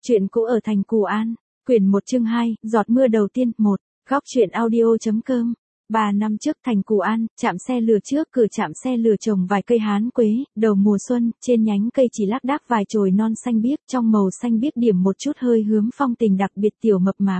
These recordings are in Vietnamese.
Chuyện cũ ở thành Cù An, quyển 1 chương 2, giọt mưa đầu tiên, 1, góc truyện audio.com. 3 năm trước thành Cù An, trạm xe lửa trước cửa trạm xe lửa trồng vài cây hán quế, đầu mùa xuân, trên nhánh cây chỉ lác đác vài chồi non xanh biếc, trong màu xanh biếc điểm một chút hơi hướng phong tình đặc biệt tiểu mập mạp.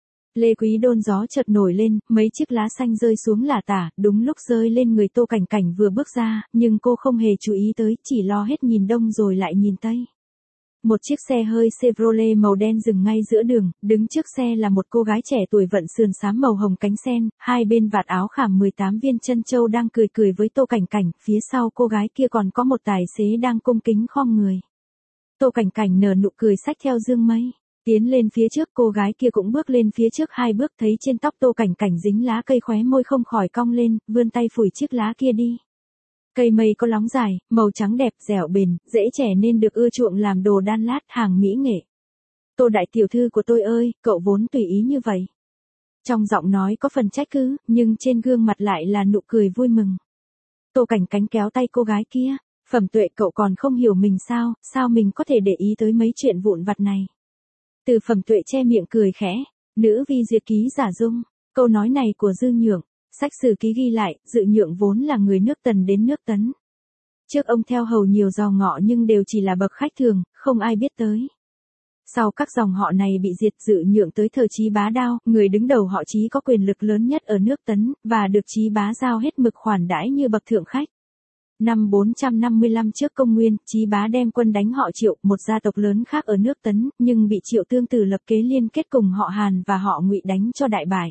Lê Quý Đôn gió chợt nổi lên, mấy chiếc lá xanh rơi xuống lả tả, đúng lúc rơi lên người Tô Cảnh Cảnh vừa bước ra, nhưng cô không hề chú ý tới, chỉ lo hết nhìn đông rồi lại nhìn tây. Một chiếc xe hơi Chevrolet màu đen dừng ngay giữa đường, đứng trước xe là một cô gái trẻ tuổi vận sườn xám màu hồng cánh sen, hai bên vạt áo khảm 18 viên chân châu đang cười cười với Tô Cảnh Cảnh, phía sau cô gái kia còn có một tài xế đang cung kính khom người. Tô Cảnh Cảnh nở nụ cười xách theo dương mây, tiến lên phía trước, cô gái kia cũng bước lên phía trước 2 bước, thấy trên tóc Tô Cảnh Cảnh dính lá cây khóe môi không khỏi cong lên, vươn tay phủi chiếc lá kia đi. Cây mây có lóng dài, màu trắng đẹp, dẻo bền, dễ trẻ nên được ưa chuộng làm đồ đan lát, hàng mỹ nghệ. Tô đại tiểu thư của tôi ơi, cậu vốn tùy ý như vậy. Trong giọng nói có phần trách cứ, nhưng trên gương mặt lại là nụ cười vui mừng. Tô Cảnh Cảnh kéo tay cô gái kia, Phẩm Tuệ, cậu còn không hiểu mình sao, sao mình có thể để ý tới mấy chuyện vụn vặt này. Từ Phẩm Tuệ che miệng cười khẽ, nữ vi duyệt ký giả dung, câu nói này của Dư Nhượng. Sách sử ký ghi lại, Dự Nhượng vốn là người nước Tần đến nước Tấn. Trước ông theo hầu nhiều dòng ngọ nhưng đều chỉ là bậc khách thường, không ai biết tới. Sau các dòng họ này bị diệt, Dự Nhượng tới thời Chí Bá Đao, người đứng đầu họ Chí có quyền lực lớn nhất ở nước Tấn, và được Chí Bá giao hết mực khoản đãi như bậc thượng khách. Năm 455 trước công nguyên, Chí Bá đem quân đánh họ Triệu, một gia tộc lớn khác ở nước Tấn, nhưng bị Triệu Tương Tử lập kế liên kết cùng họ Hàn và họ Ngụy đánh cho đại bại.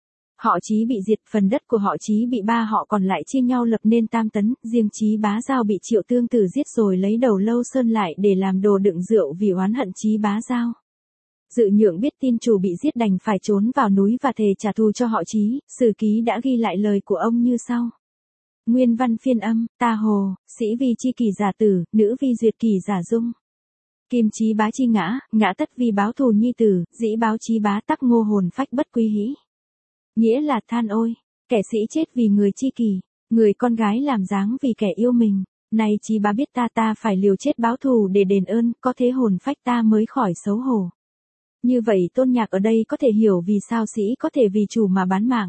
Họ Chí bị diệt, phần đất của họ Chí bị ba họ còn lại chia nhau lập nên Tam Tấn, riêng Chí Bá Giao bị Triệu Tương Tử giết rồi lấy đầu Lâu Sơn lại để làm đồ đựng rượu vì oán hận Chí Bá Giao. Dự Nhượng biết tin chủ bị giết đành phải trốn vào núi và thề trả thù cho họ Chí, sử ký đã ghi lại lời của ông như sau. Nguyên văn phiên âm, ta hồ, sĩ vi chi kỳ giả tử, nữ vi duyệt kỳ giả dung. Kim Chí Bá chi ngã, ngã tất vi báo thù nhi tử, dĩ báo Chí Bá tắc ngô hồn phách bất quy hĩ. Nghĩa là than ôi, kẻ sĩ chết vì người chi kỷ, người con gái làm dáng vì kẻ yêu mình, nay Chí Bá biết ta phải liều chết báo thù để đền ơn, có thế hồn phách ta mới khỏi xấu hổ. Như vậy Tôn Nhạc ở đây có thể hiểu vì sao sĩ có thể vì chủ mà bán mạng.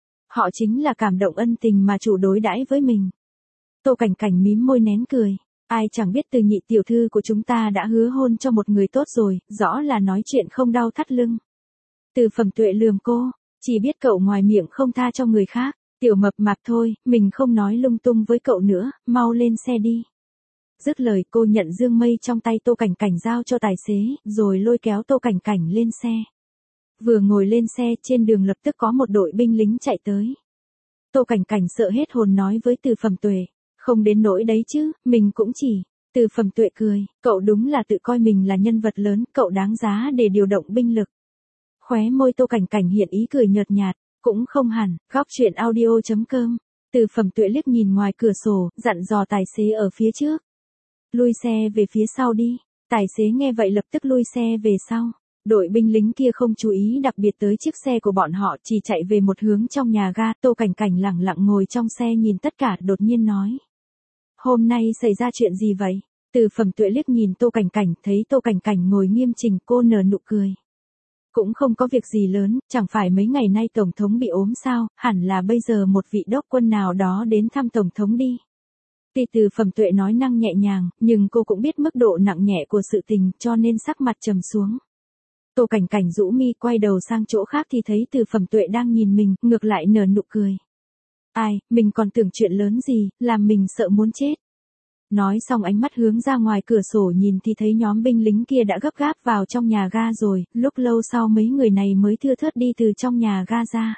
Họ chính là cảm động ân tình mà chủ đối đãi với mình. Tô Cảnh Cảnh mím môi nén cười, ai chẳng biết Từ nhị tiểu thư của chúng ta đã hứa hôn cho một người tốt rồi, rõ là nói chuyện không đau thắt lưng. Từ Phẩm Tuệ lườm cô. Chỉ biết cậu ngoài miệng không tha cho người khác, tiểu mập mạp thôi, mình không nói lung tung với cậu nữa, mau lên xe đi. Dứt lời cô nhận dương mây trong tay Tô Cảnh Cảnh giao cho tài xế, rồi lôi kéo Tô Cảnh Cảnh lên xe. Vừa ngồi lên xe, trên đường lập tức có một đội binh lính chạy tới. Tô Cảnh Cảnh sợ hết hồn nói với Từ Phẩm Tuệ, không đến nỗi đấy chứ, mình cũng chỉ. Từ Phẩm Tuệ cười, cậu đúng là tự coi mình là nhân vật lớn, cậu đáng giá để điều động binh lực. Khóe môi Tô Cảnh Cảnh hiện ý cười nhợt nhạt, cũng không hẳn, góc truyện audio.com. Từ Phẩm Tuệ liếc nhìn ngoài cửa sổ, dặn dò tài xế ở phía trước. Lui xe về phía sau đi. Tài xế nghe vậy lập tức lui xe về sau. Đội binh lính kia không chú ý đặc biệt tới chiếc xe của bọn họ, chỉ chạy về một hướng trong nhà ga. Tô Cảnh Cảnh lẳng lặng ngồi trong xe nhìn tất cả, đột nhiên nói. Hôm nay xảy ra chuyện gì vậy? Từ Phẩm Tuệ liếc nhìn Tô Cảnh Cảnh, thấy Tô Cảnh Cảnh ngồi nghiêm chỉnh, cô nở nụ cười. Cũng không có việc gì lớn, chẳng phải mấy ngày nay Tổng thống bị ốm sao, hẳn là bây giờ một vị đốc quân nào đó đến thăm Tổng thống đi. Tuy Từ Phẩm Tuệ nói năng nhẹ nhàng, nhưng cô cũng biết mức độ nặng nhẹ của sự tình, cho nên sắc mặt trầm xuống. Tô Cảnh Cảnh rũ mi quay đầu sang chỗ khác thì thấy Từ Phẩm Tuệ đang nhìn mình, ngược lại nở nụ cười. Ai, mình còn tưởng chuyện lớn gì, làm mình sợ muốn chết. Nói xong ánh mắt hướng ra ngoài cửa sổ nhìn thì thấy nhóm binh lính kia đã gấp gáp vào trong nhà ga rồi, lúc lâu sau mấy người này mới thưa thớt đi từ trong nhà ga ra.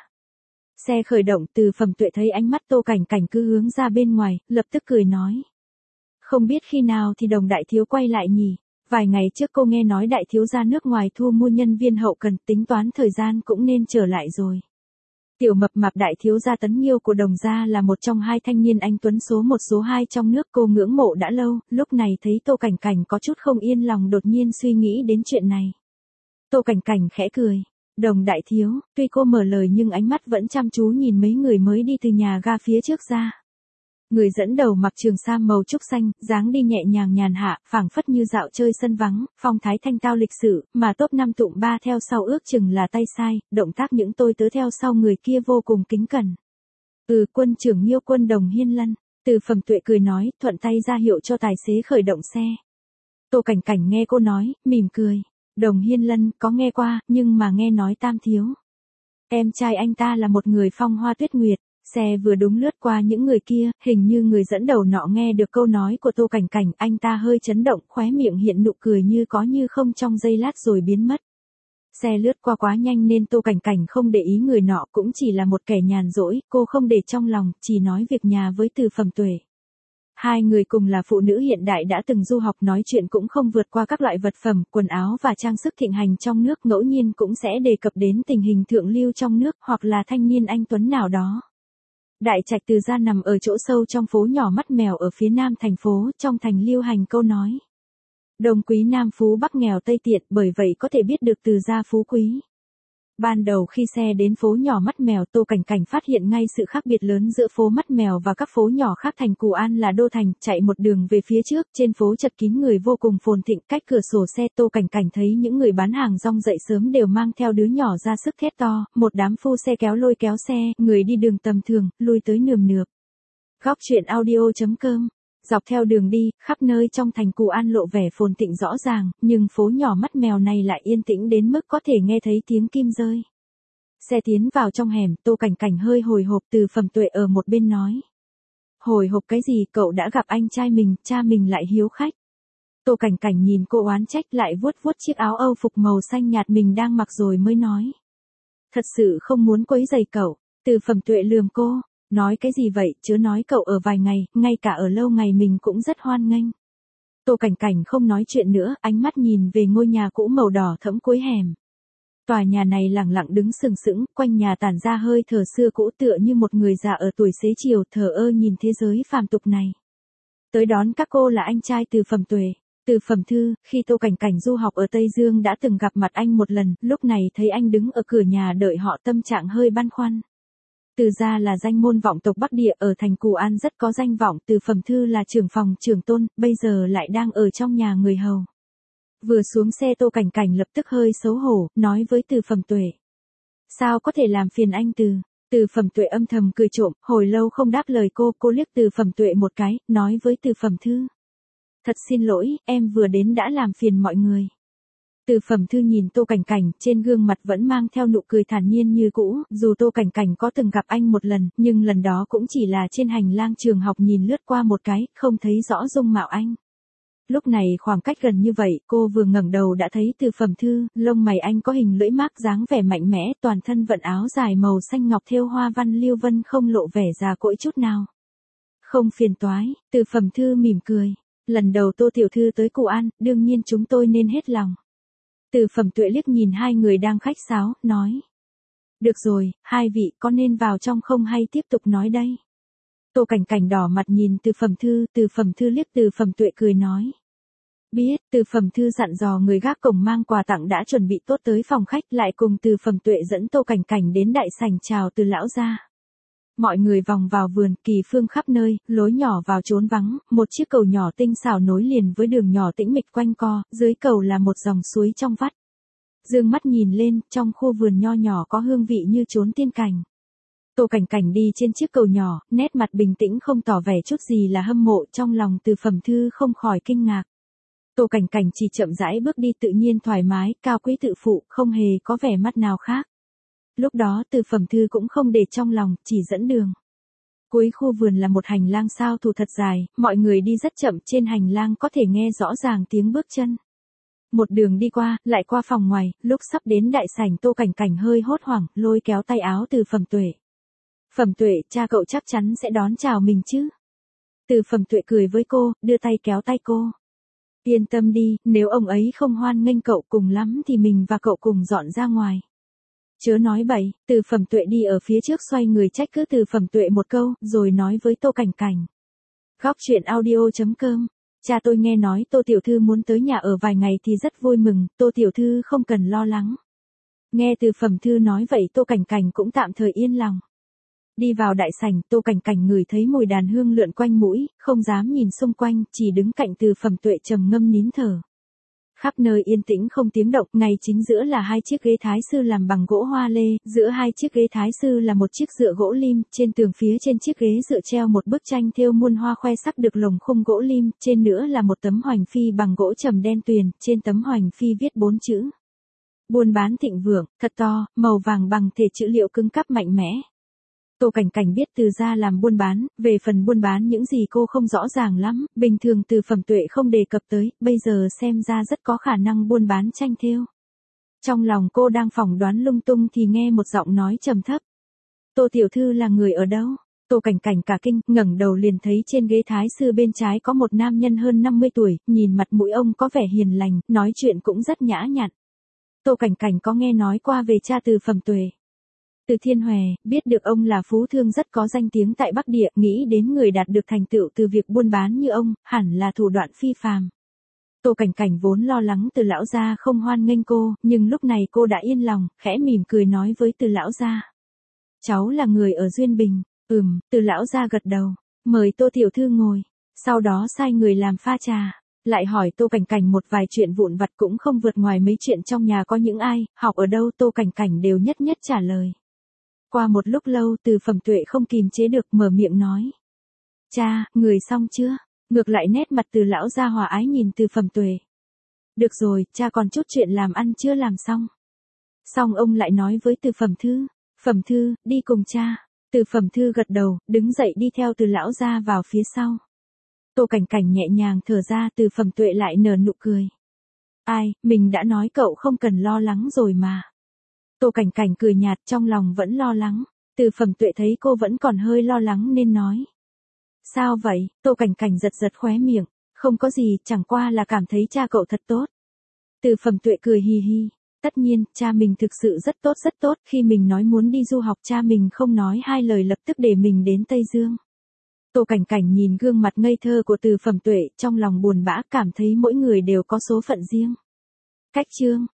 Xe khởi động, Từ Phẩm Tuệ thấy ánh mắt Tô Cảnh Cảnh cứ hướng ra bên ngoài, lập tức cười nói. Không biết khi nào thì Đồng đại thiếu quay lại nhỉ, vài ngày trước cô nghe nói đại thiếu ra nước ngoài thu mua nhân viên hậu cần, tính toán thời gian cũng nên trở lại rồi. Tiểu mập mạp đại thiếu gia Tấn Nghiêu của Đồng gia là một trong hai thanh niên anh tuấn số 1 số 2 trong nước, cô ngưỡng mộ đã lâu, lúc này thấy Tô Cảnh Cảnh có chút không yên lòng đột nhiên suy nghĩ đến chuyện này. Tô Cảnh Cảnh khẽ cười, Đồng đại thiếu, tuy cô mở lời nhưng ánh mắt vẫn chăm chú nhìn mấy người mới đi từ nhà ga phía trước ra. Người dẫn đầu mặc trường sam màu trúc xanh, dáng đi nhẹ nhàng nhàn hạ, phảng phất như dạo chơi sân vắng, phong thái thanh tao lịch sự, mà top 5 tụm 3 theo sau ước chừng là tay sai, động tác những tôi tớ theo sau người kia vô cùng kính cẩn. Quân trưởng Nhiêu Quân Đồng Hiên Lân, Từ Phẩm Tuệ cười nói, thuận tay ra hiệu cho tài xế khởi động xe. Tô Cảnh Cảnh nghe cô nói, mỉm cười. Đồng Hiên Lân, có nghe qua, nhưng mà nghe nói Tam thiếu. Em trai anh ta là một người phong hoa tuyết nguyệt. Xe vừa đúng lướt qua những người kia, hình như người dẫn đầu nọ nghe được câu nói của Tô Cảnh Cảnh, anh ta hơi chấn động, khóe miệng hiện nụ cười như có như không trong giây lát rồi biến mất. Xe lướt qua quá nhanh nên Tô Cảnh Cảnh không để ý người nọ, cũng chỉ là một kẻ nhàn rỗi, cô không để trong lòng, chỉ nói việc nhà với Từ Phẩm Tuệ. Hai người cùng là phụ nữ hiện đại đã từng du học, nói chuyện cũng không vượt qua các loại vật phẩm, quần áo và trang sức thịnh hành trong nước, ngẫu nhiên cũng sẽ đề cập đến tình hình thượng lưu trong nước hoặc là thanh niên anh tuấn nào đó. Đại trạch Từ gia nằm ở chỗ sâu trong phố nhỏ Mắt Mèo ở phía nam thành phố, trong thành lưu hành câu nói. Đông quý Nam phú Bắc nghèo Tây tiện, bởi vậy có thể biết được Từ gia phú quý. Ban đầu khi xe đến phố nhỏ Mắt Mèo, Tô Cảnh Cảnh phát hiện ngay sự khác biệt lớn giữa phố Mắt Mèo và các phố nhỏ khác. Thành Cù An là đô thành, chạy một đường về phía trước, trên phố chật kín người vô cùng phồn thịnh, cách cửa sổ xe Tô Cảnh Cảnh thấy những người bán hàng rong dậy sớm đều mang theo đứa nhỏ ra sức thét to, một đám phu xe kéo lôi kéo xe, người đi đường tầm thường, lui tới nườm nượp. Góc truyện audio.com. Dọc theo đường đi, khắp nơi trong thành Cù An lộ vẻ phồn thịnh rõ ràng, nhưng phố nhỏ Mắt Mèo này lại yên tĩnh đến mức có thể nghe thấy tiếng kim rơi. Xe tiến vào trong hẻm, Tô Cảnh Cảnh hơi hồi hộp. Từ Phẩm Tuệ ở một bên nói. Hồi hộp cái gì, cậu đã gặp anh trai mình, cha mình lại hiếu khách. Tô Cảnh Cảnh nhìn cô oán trách, lại vuốt vuốt chiếc áo Âu phục màu xanh nhạt mình đang mặc rồi mới nói. Thật sự không muốn quấy rầy cậu. Từ Phẩm Tuệ lườm cô. Nói cái gì vậy, chớ nói cậu ở vài ngày, ngay cả ở lâu ngày mình cũng rất hoan nghênh. Tô Cảnh Cảnh không nói chuyện nữa, ánh mắt nhìn về ngôi nhà cũ màu đỏ thẫm cuối hẻm. Tòa nhà này lẳng lặng đứng sừng sững, quanh nhà tản ra hơi thở xưa cũ, tựa như một người già ở tuổi xế chiều, thờ ơ nhìn thế giới phàm tục này. Tới đón các cô là anh trai Từ Phẩm Tuệ, Từ Phẩm Thư. Khi Tô Cảnh Cảnh du học ở Tây Dương đã từng gặp mặt anh một lần, lúc này thấy anh đứng ở cửa nhà đợi họ, tâm trạng hơi băn khoăn. Từ gia là danh môn vọng tộc Bắc Địa, ở thành Cù An rất có danh vọng. Từ Phẩm Thư là trưởng phòng trưởng tôn, bây giờ lại đang ở trong nhà người hầu. Vừa xuống xe Tô Cảnh Cảnh lập tức hơi xấu hổ, nói với Từ Phẩm Tuệ. Sao có thể làm phiền anh Từ? Từ Phẩm Tuệ âm thầm cười trộm, hồi lâu không đáp lời cô liếc Từ Phẩm Tuệ một cái, nói với Từ Phẩm Thư. Thật xin lỗi, em vừa đến đã làm phiền mọi người. Từ Phẩm Thư nhìn Tô Cảnh Cảnh, trên gương mặt vẫn mang theo nụ cười thản nhiên như cũ, dù Tô Cảnh Cảnh có từng gặp anh một lần, nhưng lần đó cũng chỉ là trên hành lang trường học nhìn lướt qua một cái, không thấy rõ dung mạo anh. Lúc này khoảng cách gần như vậy, cô vừa ngẩng đầu đã thấy Từ Phẩm Thư, lông mày anh có hình lưỡi mác, dáng vẻ mạnh mẽ, toàn thân vận áo dài màu xanh ngọc thêu hoa văn lưu vân, không lộ vẻ già cỗi chút nào. Không phiền toái, Từ Phẩm Thư mỉm cười. Lần đầu Tô tiểu thư tới Cù An, đương nhiên chúng tôi nên hết lòng. Từ Phẩm Tuệ liếc nhìn hai người đang khách sáo, nói. Được rồi, hai vị có nên vào trong không hay tiếp tục nói đây? Tô Cảnh Cảnh đỏ mặt nhìn Từ Phẩm Thư liếc Từ Phẩm Tuệ cười nói. Biết. Từ Phẩm Thư dặn dò người gác cổng mang quà tặng đã chuẩn bị tốt tới phòng khách, lại cùng Từ Phẩm Tuệ dẫn Tô Cảnh Cảnh đến đại sảnh chào từ lão gia. Mọi người vòng vào vườn, kỳ phương khắp nơi, lối nhỏ vào chốn vắng, một chiếc cầu nhỏ tinh xảo nối liền với đường nhỏ tĩnh mịch quanh co, dưới cầu là một dòng suối trong vắt. Dương mắt nhìn lên, trong khu vườn nho nhỏ có hương vị như chốn tiên cảnh. Tô Cảnh Cảnh đi trên chiếc cầu nhỏ, nét mặt bình tĩnh không tỏ vẻ chút gì là hâm mộ, trong lòng Từ Phẩm Thư không khỏi kinh ngạc. Tô Cảnh Cảnh chỉ chậm rãi bước đi tự nhiên thoải mái, cao quý tự phụ, không hề có vẻ mắt nào khác. Lúc đó Từ Phẩm Thư cũng không để trong lòng, chỉ dẫn đường. Cuối khu vườn là một hành lang sao thủ thật dài, mọi người đi rất chậm, trên hành lang có thể nghe rõ ràng tiếng bước chân. Một đường đi qua, lại qua phòng ngoài, lúc sắp đến đại sảnh Tô Cảnh Cảnh hơi hốt hoảng, lôi kéo tay áo Từ Phẩm Tuệ. Phẩm Tuệ, cha cậu chắc chắn sẽ đón chào mình chứ? Từ Phẩm Tuệ cười với cô, đưa tay kéo tay cô. Yên tâm đi, nếu ông ấy không hoan nghênh cậu, cùng lắm thì mình và cậu cùng dọn ra ngoài. Chớ nói bậy. Từ Phẩm Tuệ đi ở phía trước xoay người trách cứ Từ Phẩm Tuệ một câu, rồi nói với Tô Cảnh Cảnh. Góc truyện audio.com. Cha tôi nghe nói Tô tiểu thư muốn tới nhà ở vài ngày thì rất vui mừng, Tô tiểu thư không cần lo lắng. Nghe Từ Phẩm Thư nói vậy Tô Cảnh Cảnh cũng tạm thời yên lòng. Đi vào đại sảnh, Tô Cảnh Cảnh ngửi thấy mùi đàn hương lượn quanh mũi, không dám nhìn xung quanh, chỉ đứng cạnh Từ Phẩm Tuệ trầm ngâm nín thở. Khắp nơi yên tĩnh không tiếng động, ngay chính giữa là hai chiếc ghế thái sư làm bằng gỗ hoa lê, giữa hai chiếc ghế thái sư là một chiếc dựa gỗ lim, trên tường phía trên chiếc ghế dựa treo một bức tranh thêu muôn hoa khoe sắc được lồng khung gỗ lim, trên nữa là một tấm hoành phi bằng gỗ trầm đen tuyền, trên tấm hoành phi viết 4 chữ. Buôn bán thịnh vượng, thật to, màu vàng bằng thể chữ liệu cứng cáp mạnh mẽ. Tô Cảnh Cảnh biết Từ gia làm buôn bán, về phần buôn bán những gì cô không rõ ràng lắm, bình thường Từ Phẩm Tuệ không đề cập tới, bây giờ xem ra rất có khả năng buôn bán tranh thêu. Trong lòng cô đang phỏng đoán lung tung thì nghe một giọng nói trầm thấp. Tô tiểu thư là người ở đâu? Tô Cảnh Cảnh cả kinh, ngẩng đầu liền thấy trên ghế thái sư bên trái có một nam nhân hơn 50 tuổi, nhìn mặt mũi ông có vẻ hiền lành, nói chuyện cũng rất nhã nhặn. Tô Cảnh Cảnh có nghe nói qua về cha Từ Phẩm Tuệ. Từ Thiên Hòe, biết được ông là phú thương rất có danh tiếng tại Bắc Địa, nghĩ đến người đạt được thành tựu từ việc buôn bán như ông, hẳn là thủ đoạn phi phàm. Tô Cảnh Cảnh vốn lo lắng Từ lão gia không hoan nghênh cô, nhưng lúc này cô đã yên lòng, khẽ mỉm cười nói với Từ lão gia. Cháu là người ở Duyên Bình. Từ lão gia gật đầu, mời Tô tiểu thư ngồi, sau đó sai người làm pha trà. Lại hỏi Tô Cảnh Cảnh một vài chuyện vụn vặt cũng không vượt ngoài mấy chuyện trong nhà có những ai, học ở đâu Tô Cảnh Cảnh đều nhất nhất trả lời. Qua một lúc lâu Từ Phẩm Tuệ không kìm chế được mở miệng nói. Cha, người xong chưa? Ngược lại nét mặt Từ lão gia hòa ái nhìn Từ Phẩm Tuệ. Được rồi, cha còn chút chuyện làm ăn chưa làm xong. Xong ông lại nói với Từ Phẩm Thư. Phẩm Thư, đi cùng cha. Từ Phẩm Thư gật đầu, đứng dậy đi theo Từ lão gia vào phía sau. Tô Cảnh Cảnh nhẹ nhàng thở ra, Từ Phẩm Tuệ lại nở nụ cười. Ai, mình đã nói cậu không cần lo lắng rồi mà. Tô Cảnh Cảnh cười nhạt, trong lòng vẫn lo lắng. Từ Phẩm Tuệ thấy cô vẫn còn hơi lo lắng nên nói. Sao vậy? Tô Cảnh Cảnh giật giật khóe miệng. Không có gì, chẳng qua là cảm thấy cha cậu thật tốt. Từ Phẩm Tuệ cười hì hì. Tất nhiên, cha mình thực sự rất tốt, khi mình nói muốn đi du học cha mình không nói hai lời lập tức để mình đến Tây Dương. Tô Cảnh Cảnh nhìn gương mặt ngây thơ của Từ Phẩm Tuệ, trong lòng buồn bã cảm thấy mỗi người đều có số phận riêng. Cách chương